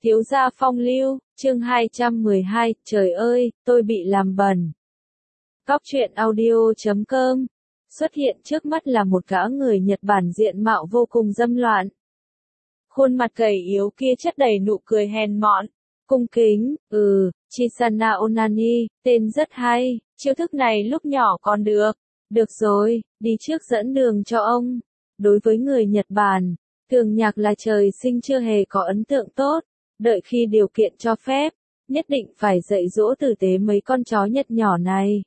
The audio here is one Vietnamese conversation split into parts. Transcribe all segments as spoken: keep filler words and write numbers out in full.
Thiếu gia phong lưu, chương hai trăm mười hai, trời ơi, tôi bị làm bẩn. Cóc truyện audio chấm com. Xuất hiện trước mắt là một gã người Nhật Bản diện mạo vô cùng dâm loạn. Khuôn mặt gầy yếu kia chất đầy nụ cười hèn mọn, cung kính, ừ, Chisana Onani, tên rất hay, chiêu thức này lúc nhỏ còn được. Được rồi, đi trước dẫn đường cho ông. Đối với người Nhật Bản, Thường Nhạc là trời sinh chưa hề có ấn tượng tốt, đợi khi điều kiện cho phép, nhất định phải dạy dỗ tử tế mấy con chó Nhật nhỏ này.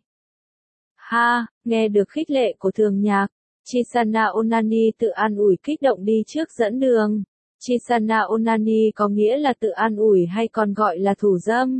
Ha, nghe được khích lệ của Thường Nhạc, Chisana Onani tự an ủi kích động đi trước dẫn đường. Chisana Onani có nghĩa là tự an ủi hay còn gọi là thủ dâm?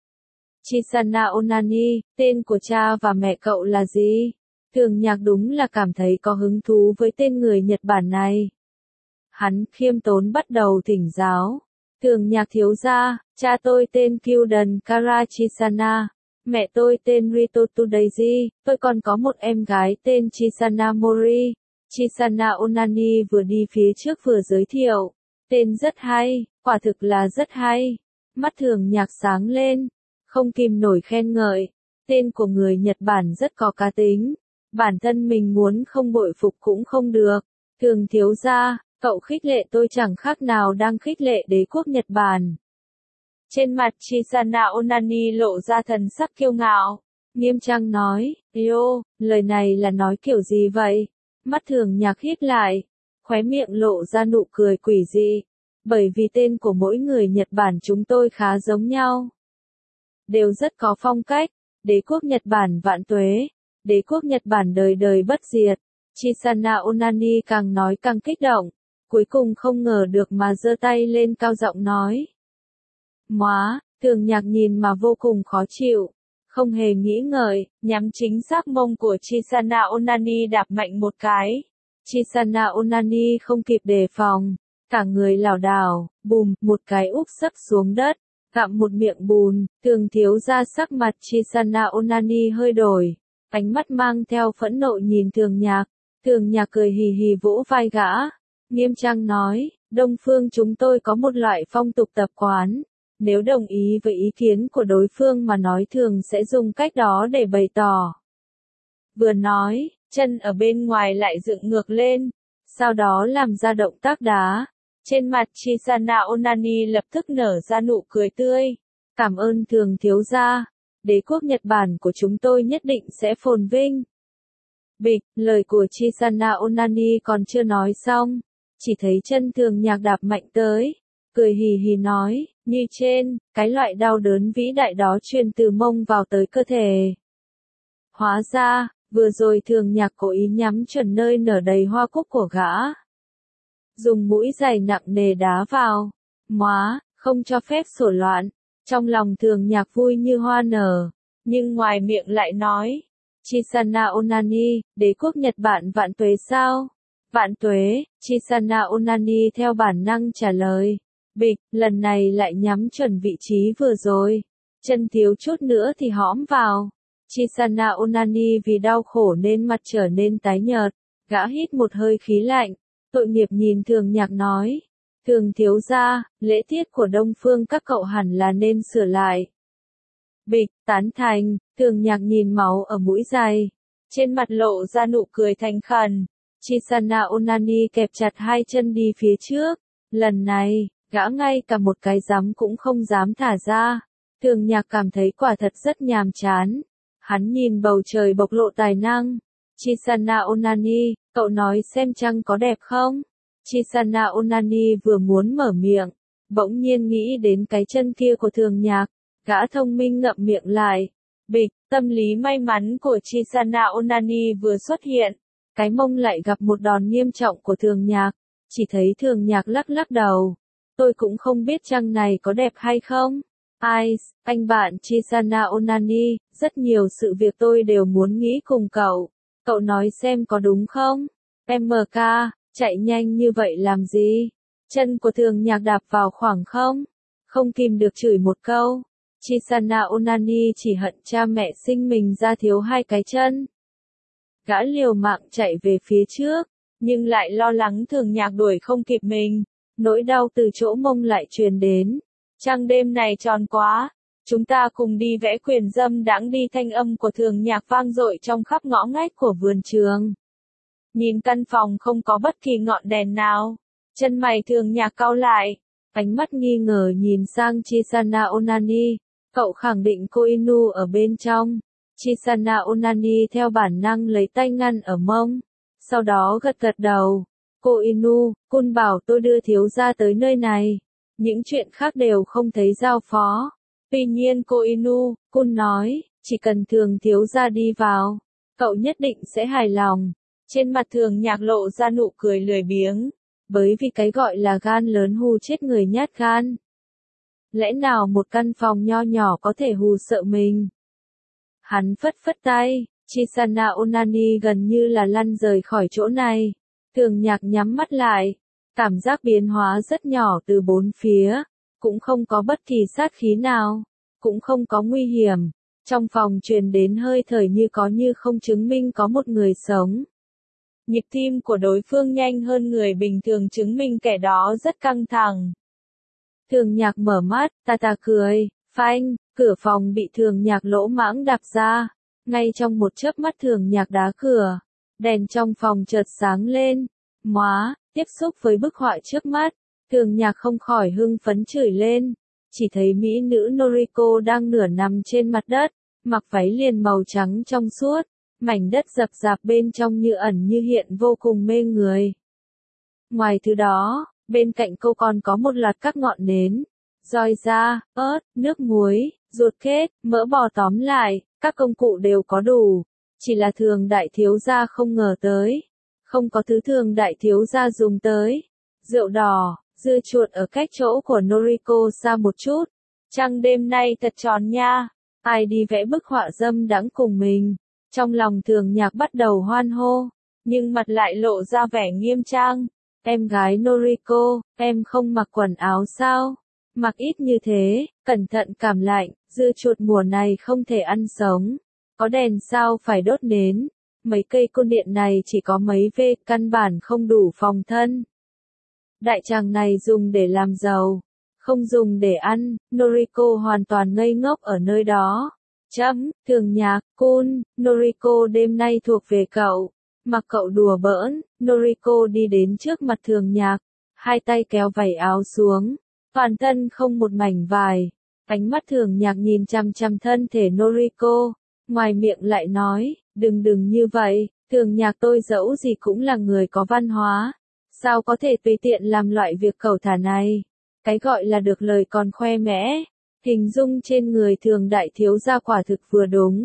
Chisana Onani, tên của cha và mẹ cậu là gì? Thường Nhạc đúng là cảm thấy có hứng thú với tên người Nhật Bản này. Hắn khiêm tốn bắt đầu thỉnh giáo. Thường Nhạc thiếu gia, cha tôi tên Kyudan Kara Chisana, mẹ tôi tên Ritoto Daisy, tôi còn có một em gái tên Chisana Mori. Chisana Onani vừa đi phía trước vừa giới thiệu. Tên rất hay, quả thực là rất hay. Mắt Thường Nhạc sáng lên, không kìm nổi khen ngợi. Tên của người Nhật Bản rất có cá tính. Bản thân mình muốn không bội phục cũng không được. Thường thiếu gia, cậu khích lệ tôi chẳng khác nào đang khích lệ đế quốc Nhật Bản. Trên mặt Chisana Onani lộ ra thần sắc kiêu ngạo. Nghiêm trang nói, Yo, lời này là nói kiểu gì vậy? Mắt Thường Nhạc hít lại, khóe miệng lộ ra nụ cười quỷ dị. Bởi vì tên của mỗi người Nhật Bản chúng tôi khá giống nhau. Đều rất có phong cách. Đế quốc Nhật Bản vạn tuế. Đế quốc Nhật Bản đời đời bất diệt. Chisana Onani càng nói càng kích động. Cuối cùng không ngờ được mà giơ tay lên cao giọng nói. Móa, Thường Nhạc nhìn mà vô cùng khó chịu. Không hề nghĩ ngợi, nhắm chính xác mông của Chisana Onani đạp mạnh một cái. Chisana Onani không kịp đề phòng. Cả người lảo đảo, bùm, một cái úp sấp xuống đất. Gặm một miệng bùn, Thường thiếu gia sắc mặt Chisana Onani hơi đổi. Ánh mắt mang theo phẫn nộ nhìn Thường Nhạc. Thường Nhạc cười hì hì vỗ vai gã. Nghiêm trang nói, Đông phương chúng tôi có một loại phong tục tập quán. Nếu đồng ý với ý kiến của đối phương mà nói thường sẽ dùng cách đó để bày tỏ. Vừa nói, chân ở bên ngoài lại dựng ngược lên. Sau đó làm ra động tác đá. Trên mặt Chisana Onani lập tức nở ra nụ cười tươi. Cảm ơn Thường thiếu gia. Đế quốc Nhật Bản của chúng tôi nhất định sẽ phồn vinh. Bịch, lời của Chisana Onani còn chưa nói xong. Chỉ thấy chân Thường Nhạc đạp mạnh tới. Cười hì hì nói, như trên, cái loại đau đớn vĩ đại đó truyền từ mông vào tới cơ thể. Hóa ra, vừa rồi Thường Nhạc cố ý nhắm chuẩn nơi nở đầy hoa cúc của gã. Dùng mũi giày nặng nề đá vào. Móa, không cho phép sổ loạn. Trong lòng Thường Nhạc vui như hoa nở. Nhưng ngoài miệng lại nói. Chisana Onani, đế quốc Nhật Bản vạn tuế sao? Vạn tuế, Chisana Onani theo bản năng trả lời. Bịch, lần này lại nhắm chuẩn vị trí vừa rồi. Chân thiếu chút nữa thì hõm vào. Chisana Onani vì đau khổ nên mặt trở nên tái nhợt. Gã hít một hơi khí lạnh. Tội nghiệp nhìn Thường Nhạc nói. Thường thiếu gia, lễ tiết của Đông phương các cậu hẳn là nên sửa lại. Bịch, tán thành, Thường Nhạc nhìn máu ở mũi giày. Trên mặt lộ ra nụ cười thành khẩn. Chisana Onani kẹp chặt hai chân đi phía trước. Lần này, gã ngay cả một cái giám cũng không dám thả ra. Thường Nhạc cảm thấy quả thật rất nhàm chán. Hắn nhìn bầu trời bộc lộ tài năng. Chisana Onani, cậu nói xem trăng có đẹp không? Chisana Onani vừa muốn mở miệng, bỗng nhiên nghĩ đến cái chân kia của Thường Nhạc. Gã thông minh ngậm miệng lại. Bịch, tâm lý may mắn của Chisana Onani vừa xuất hiện. Cái mông lại gặp một đòn nghiêm trọng của Thường Nhạc. Chỉ thấy Thường Nhạc lắc lắc đầu. Tôi cũng không biết trăng này có đẹp hay không. Ai, anh bạn Chisana Onani, rất nhiều sự việc tôi đều muốn nghĩ cùng cậu. Cậu nói xem có đúng không? em ca, chạy nhanh như vậy làm gì? Chân của Thường Nhạc đạp vào khoảng không? Không kìm được chửi một câu. Chisana Onani chỉ hận cha mẹ sinh mình ra thiếu hai cái chân. Gã liều mạng chạy về phía trước, nhưng lại lo lắng Thường Nhạc đuổi không kịp mình. Nỗi đau từ chỗ mông lại truyền đến. Trăng đêm này tròn quá, chúng ta cùng đi vẽ quyền dâm đãng đi. Thanh âm của Thường Nhạc vang dội trong khắp ngõ ngách của vườn trường. Nhìn căn phòng không có bất kỳ ngọn đèn nào, chân mày Thường Nhạc cau lại, ánh mắt nghi ngờ nhìn sang Chisana Onani, cậu khẳng định cô Inu ở bên trong. Chisana Onani theo bản năng lấy tay ngăn ở mông, sau đó gật gật đầu. Cô Inu, Kun bảo tôi đưa thiếu gia tới nơi này, những chuyện khác đều không thấy giao phó. Tuy nhiên cô Inu, Kun nói, chỉ cần Thường thiếu gia đi vào, cậu nhất định sẽ hài lòng. Trên mặt Thường Nhạc lộ ra nụ cười lười biếng, bởi vì cái gọi là gan lớn hù chết người nhát gan. Lẽ nào một căn phòng nho nhỏ có thể hù sợ mình? Hắn phất phất tay, Chisana Onani gần như là lăn rời khỏi chỗ này. Thường Nhạc nhắm mắt lại, cảm giác biến hóa rất nhỏ từ bốn phía, cũng không có bất kỳ sát khí nào, cũng không có nguy hiểm. Trong phòng truyền đến hơi thở như có như không chứng minh có một người sống. Nhịp tim của đối phương nhanh hơn người bình thường chứng minh kẻ đó rất căng thẳng. Thường Nhạc mở mắt, ta ta cười, phanh, cửa phòng bị Thường Nhạc lỗ mãng đạp ra. Ngay trong một chớp mắt Thường Nhạc đá cửa, đèn trong phòng chợt sáng lên. Móa, tiếp xúc với bức họa trước mắt, Thường Nhạc không khỏi hưng phấn chửi lên. Chỉ thấy mỹ nữ Noriko đang nửa nằm trên mặt đất, mặc váy liền màu trắng trong suốt, mảnh đất rập rạp bên trong như ẩn như hiện vô cùng mê người. Ngoài thứ đó, bên cạnh cô còn có một loạt các ngọn nến, roi da, ớt, nước muối, ruột kết, mỡ bò, tóm lại, các công cụ đều có đủ. Chỉ là Thường đại thiếu gia không ngờ tới. Không có thứ Thường đại thiếu gia dùng tới. Rượu đỏ, dưa chuột ở cách chỗ của Noriko xa một chút. Trăng đêm nay thật tròn nha. Ai đi vẽ bức họa dâm đãng cùng mình. Trong lòng Thường Nhạc bắt đầu hoan hô, nhưng mặt lại lộ ra vẻ nghiêm trang. Em gái Noriko, em không mặc quần áo sao? Mặc ít như thế, cẩn thận cảm lạnh, dưa chuột mùa này không thể ăn sống. Có đèn sao phải đốt nến. Mấy cây côn điện này chỉ có mấy vê, căn bản không đủ phòng thân. Đại tràng này dùng để làm giàu, không dùng để ăn. Noriko hoàn toàn ngây ngốc ở nơi đó. Chấm, Thường Nhạc, Kun, Noriko đêm nay thuộc về cậu. Mặc cậu đùa bỡn, Noriko đi đến trước mặt Thường Nhạc, hai tay kéo vảy áo xuống, toàn thân không một mảnh vải. Ánh mắt Thường Nhạc nhìn chằm chằm thân thể Noriko, ngoài miệng lại nói, đừng đừng như vậy, Thường Nhạc tôi dẫu gì cũng là người có văn hóa, sao có thể tùy tiện làm loại việc cẩu thả này. Cái gọi là được lời còn khoe mẽ, hình dung trên người Thường đại thiếu gia quả thực vừa đúng.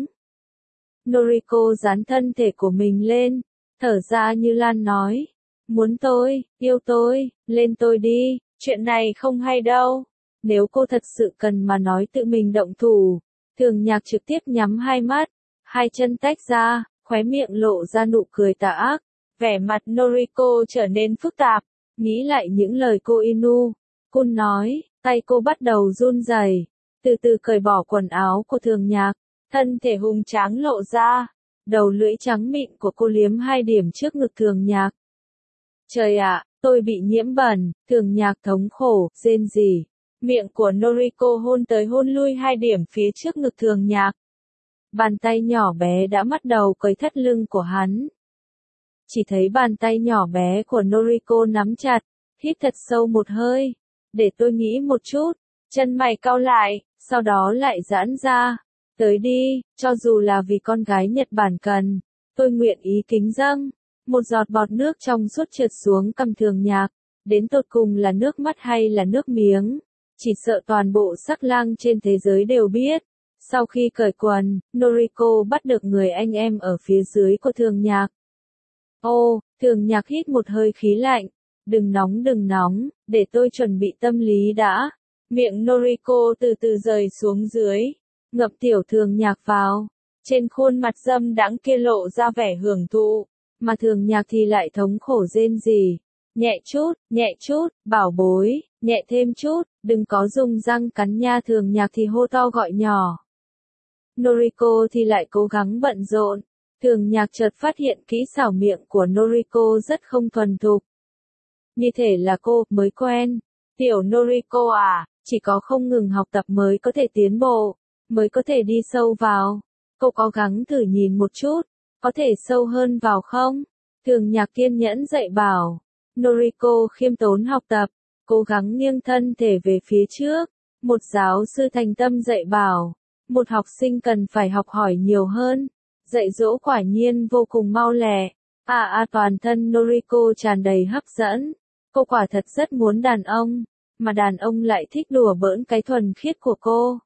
Noriko dán thân thể của mình lên, thở ra như Lan nói, muốn tôi, yêu tôi, lên tôi đi, chuyện này không hay đâu. Nếu cô thật sự cần mà nói tự mình động thủ. Thường Nhạc trực tiếp nhắm hai mắt, hai chân tách ra, khóe miệng lộ ra nụ cười tà ác. Vẻ mặt Noriko trở nên phức tạp, nghĩ lại những lời cô Inu, Kun nói, tay cô bắt đầu run rẩy, từ từ cởi bỏ quần áo của Thường Nhạc, thân thể hùng tráng lộ ra, đầu lưỡi trắng mịn của cô liếm hai điểm trước ngực Thường Nhạc. Trời ạ, tôi bị nhiễm bẩn, Thường Nhạc thống khổ, rên rỉ. Miệng của Noriko hôn tới hôn lui hai điểm phía trước ngực Thường Nhạc. Bàn tay nhỏ bé đã bắt đầu cởi thắt lưng của hắn. Chỉ thấy bàn tay nhỏ bé của Noriko nắm chặt, hít thật sâu một hơi. Để tôi nghĩ một chút, chân mày cau lại, sau đó lại giãn ra. Tới đi, cho dù là vì con gái Nhật Bản cần, tôi nguyện ý kính dâng. Một giọt bọt nước trong suốt trượt xuống cằm Thường Nhạc, đến tột cùng là nước mắt hay là nước miếng. Chỉ sợ toàn bộ sắc lang trên thế giới đều biết. Sau khi cởi quần, Noriko bắt được người anh em ở phía dưới của Thường Nhạc. Ô, Thường Nhạc hít một hơi khí lạnh. Đừng nóng đừng nóng, để tôi chuẩn bị tâm lý đã. Miệng Noriko từ từ rời xuống dưới, ngập tiểu Thường Nhạc vào. Trên khuôn mặt dâm đãng kia lộ ra vẻ hưởng thụ, mà Thường Nhạc thì lại thống khổ rên rỉ. Nhẹ chút, nhẹ chút, bảo bối, nhẹ thêm chút, đừng có dùng răng cắn nha. Thường Nhạc thì hô to gọi nhỏ. Noriko thì lại cố gắng bận rộn. Thường Nhạc chợt phát hiện kỹ xảo miệng của Noriko rất không thuần thục. Như thể là cô mới quen. Tiểu Noriko à, Chỉ có không ngừng học tập mới có thể tiến bộ, mới có thể đi sâu vào. Cô cố gắng thử nhìn một chút, có thể sâu hơn vào không? Thường Nhạc kiên nhẫn dạy bảo. Noriko khiêm tốn học tập, cố gắng nghiêng thân thể về phía trước. Một giáo sư thành tâm dạy bảo, một học sinh cần phải học hỏi nhiều hơn. Dạy dỗ quả nhiên vô cùng mau lẹ. À à toàn thân Noriko tràn đầy hấp dẫn. Cô quả thật rất muốn đàn ông, mà đàn ông lại thích đùa bỡn cái thuần khiết của cô.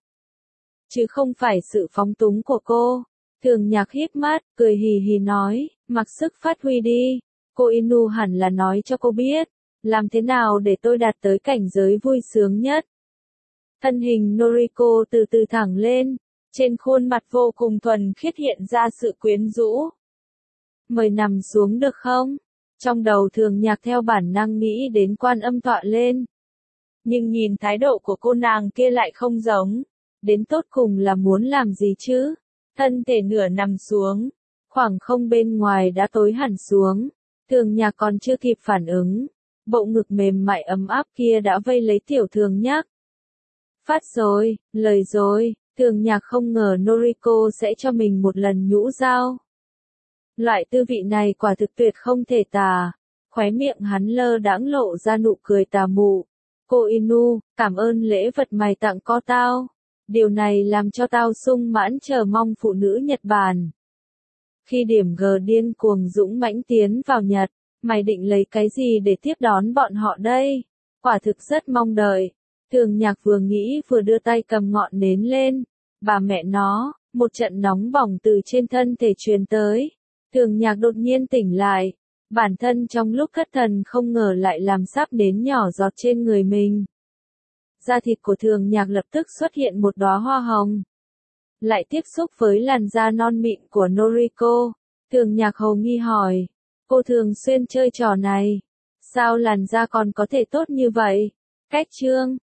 Chứ không phải sự phóng túng của cô. Thường Nhạc híp mắt, cười hì hì nói, mặc sức phát huy đi. Cô Inu hẳn là nói cho cô biết, làm thế nào để tôi đạt tới cảnh giới vui sướng nhất. Thân hình Noriko từ từ thẳng lên, trên khuôn mặt vô cùng thuần khiết hiện ra sự quyến rũ. Mời nằm xuống được không? Trong đầu Thường Nhạc theo bản năng nghĩ đến Quan Âm tọa lên. Nhưng nhìn thái độ của cô nàng kia lại không giống. Đến tột cùng là muốn làm gì chứ? Thân thể nửa nằm xuống, khoảng không bên ngoài đã tối hẳn xuống. Thường Nhạc còn chưa kịp phản ứng, bộ ngực mềm mại ấm áp kia đã vây lấy Tiểu Thường Nhạc. Phát rồi, lời rồi, Thường Nhạc không ngờ Noriko sẽ cho mình một lần nhũ dao. Loại tư vị này quả thực tuyệt không thể tả. Khóe miệng hắn lơ đãng lộ ra nụ cười tà mụ. Cô Inu, cảm ơn lễ vật mày tặng có tao. Điều này làm cho tao sung mãn chờ mong phụ nữ Nhật Bản. Khi điểm G điên cuồng dũng mãnh tiến vào Nhật, mày định lấy cái gì để tiếp đón bọn họ đây? Quả thực rất mong đợi. Thường Nhạc vừa nghĩ vừa đưa tay cầm ngọn nến lên. Bà mẹ nó, một trận nóng bỏng từ trên thân thể truyền tới. Thường Nhạc đột nhiên tỉnh lại. Bản thân trong lúc thất thần không ngờ lại làm sáp nến nhỏ giọt trên người mình. Da thịt của Thường Nhạc lập tức xuất hiện một đóa hoa hồng. Lại tiếp xúc với làn da non mịn của Noriko. Thường Nhạc hầu nghi hỏi. Cô thường xuyên chơi trò này. Sao làn da còn có thể tốt như vậy? Cách trương,